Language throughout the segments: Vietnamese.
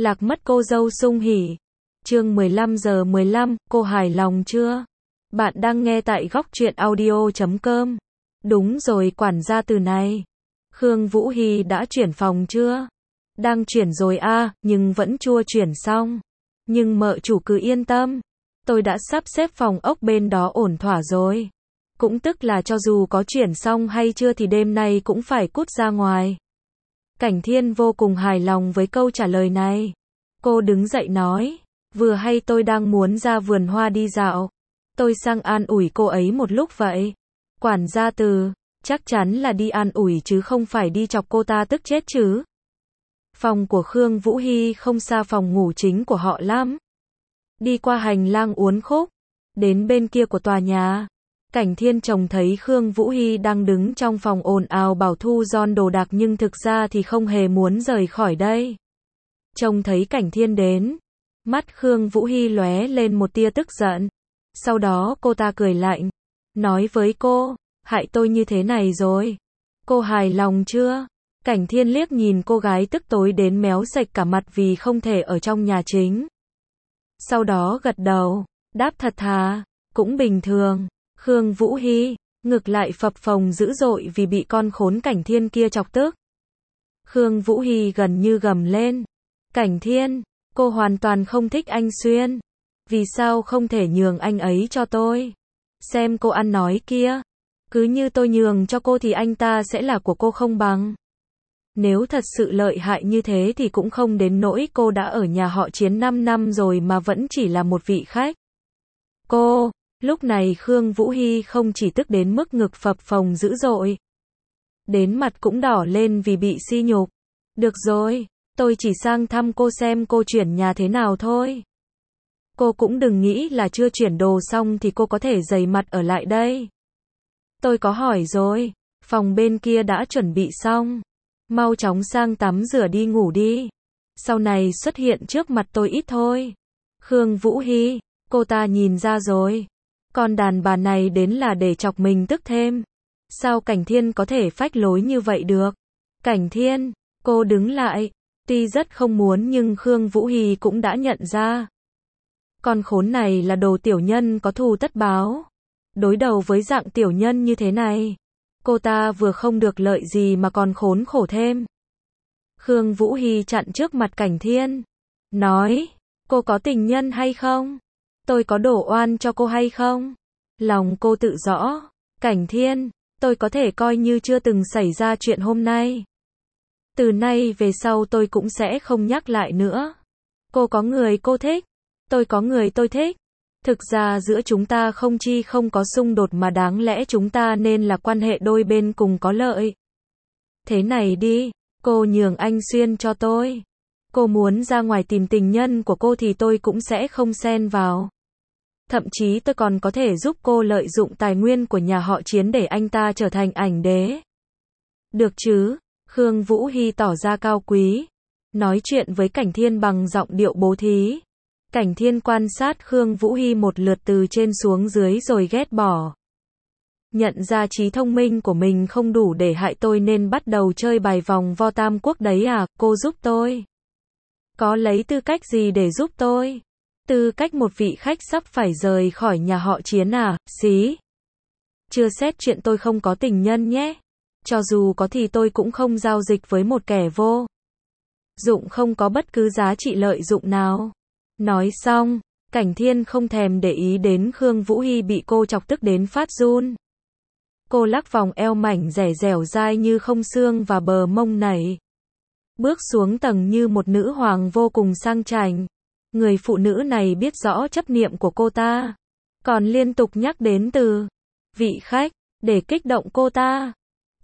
Lạc mất cô dâu sung hỉ. Chương 15:15, cô hài lòng chưa? Bạn đang nghe tại góc truyện audio.com. Đúng rồi, quản gia Từ này. Khương Vũ Hy đã chuyển phòng chưa? Đang chuyển rồi a, nhưng vẫn chưa chuyển xong. Nhưng mợ chủ cứ yên tâm. Tôi đã sắp xếp phòng ốc bên đó ổn thỏa rồi. Cũng tức là cho dù có chuyển xong hay chưa thì đêm nay cũng phải cút ra ngoài. Cảnh Thiên vô cùng hài lòng với câu trả lời này. Cô đứng dậy nói, vừa hay tôi đang muốn ra vườn hoa đi dạo. Tôi sang an ủi cô ấy một lúc vậy. Quản gia Từ, chắc chắn là đi an ủi chứ không phải đi chọc cô ta tức chết chứ. Phòng của Khương Vũ Hy không xa phòng ngủ chính của họ lắm. Đi qua hành lang uốn khúc, đến bên kia của tòa nhà. Cảnh Thiên trông thấy Khương Vũ Hy đang đứng trong phòng ồn ào bảo thu gom đồ đạc nhưng thực ra thì không hề muốn rời khỏi đây. Trông thấy Cảnh Thiên đến, mắt Khương Vũ Hy lóe lên một tia tức giận. Sau đó cô ta cười lạnh, nói với cô, hại tôi như thế này rồi. Cô hài lòng chưa? Cảnh Thiên liếc nhìn cô gái tức tối đến méo sạch cả mặt vì không thể ở trong nhà chính. Sau đó gật đầu, đáp thật thà, cũng bình thường. Khương Vũ Hy, ngực lại phập phồng dữ dội vì bị con khốn Cảnh Thiên kia chọc tức. Khương Vũ Hy gần như gầm lên. Cảnh Thiên, cô hoàn toàn không thích anh Xuyên. Vì sao không thể nhường anh ấy cho tôi? Xem cô ăn nói kia. Cứ như tôi nhường cho cô thì anh ta sẽ là của cô không bằng. Nếu thật sự lợi hại như thế thì cũng không đến nỗi cô đã ở nhà họ Chiến 5 năm rồi mà vẫn chỉ là một vị khách. Cô, lúc này Khương Vũ Hy không chỉ tức đến mức ngực phập phồng dữ dội. Đến mặt cũng đỏ lên vì bị sỉ nhục. Được rồi, tôi chỉ sang thăm cô xem cô chuyển nhà thế nào thôi. Cô cũng đừng nghĩ là chưa chuyển đồ xong thì cô có thể dày mặt ở lại đây. Tôi có hỏi rồi, phòng bên kia đã chuẩn bị xong. Mau chóng sang tắm rửa đi ngủ đi. Sau này xuất hiện trước mặt tôi ít thôi. Khương Vũ Hy, cô ta nhìn ra rồi. Con đàn bà này đến là để chọc mình tức thêm. Sao Cảnh Thiên có thể phách lối như vậy được? Cảnh Thiên, cô đứng lại. Tuy rất không muốn nhưng Khương Vũ Hy cũng đã nhận ra. Con khốn này là đồ tiểu nhân có thù tất báo. Đối đầu với dạng tiểu nhân như thế này, cô ta vừa không được lợi gì mà còn khốn khổ thêm. Khương Vũ Hy chặn trước mặt Cảnh Thiên. Nói, cô có tình nhân hay không? Tôi có đổ oan cho cô hay không? Lòng cô tự rõ. Cảnh Thiên, tôi có thể coi như chưa từng xảy ra chuyện hôm nay. Từ nay về sau tôi cũng sẽ không nhắc lại nữa. Cô có người cô thích. Tôi có người tôi thích. Thực ra giữa chúng ta không có xung đột mà đáng lẽ chúng ta nên là quan hệ đôi bên cùng có lợi. Thế này đi, cô nhường anh Xuyên cho tôi. Cô muốn ra ngoài tìm tình nhân của cô thì tôi cũng sẽ không xen vào. Thậm chí tôi còn có thể giúp cô lợi dụng tài nguyên của nhà họ Chiến để anh ta trở thành ảnh đế. Được chứ? Khương Vũ Hy tỏ ra cao quý. Nói chuyện với Cảnh Thiên bằng giọng điệu bố thí. Cảnh Thiên quan sát Khương Vũ Hy một lượt từ trên xuống dưới rồi ghét bỏ. Nhận ra trí thông minh của mình không đủ để hại tôi nên bắt đầu chơi bài vòng vo tam quốc đấy à, cô giúp tôi. Có lấy tư cách gì để giúp tôi? Tư cách một vị khách sắp phải rời khỏi nhà họ Chiến à, xí. Chưa xét chuyện tôi không có tình nhân nhé. Cho dù có thì tôi cũng không giao dịch với một kẻ vô dụng không có bất cứ giá trị lợi dụng nào. Nói xong, Cảnh Thiên không thèm để ý đến Khương Vũ Hy bị cô chọc tức đến phát run. Cô lắc vòng eo mảnh dẻ dẻo dai như không xương và bờ mông nảy. Bước xuống tầng như một nữ hoàng vô cùng sang chảnh. Người phụ nữ này biết rõ chấp niệm của cô ta. Còn liên tục nhắc đến từ vị khách, để kích động cô ta.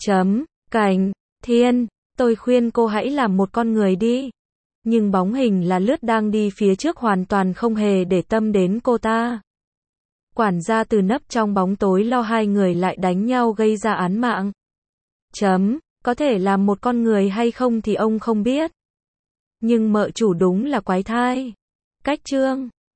Cảnh Thiên, tôi khuyên cô hãy làm một con người đi. Nhưng bóng hình là lướt đang đi phía trước hoàn toàn không hề để tâm đến cô ta. Quản gia Từ nấp trong bóng tối lo hai người lại đánh nhau gây ra án mạng. Có thể làm một con người hay không thì ông không biết. Nhưng mợ chủ đúng là quái thai. Cách chương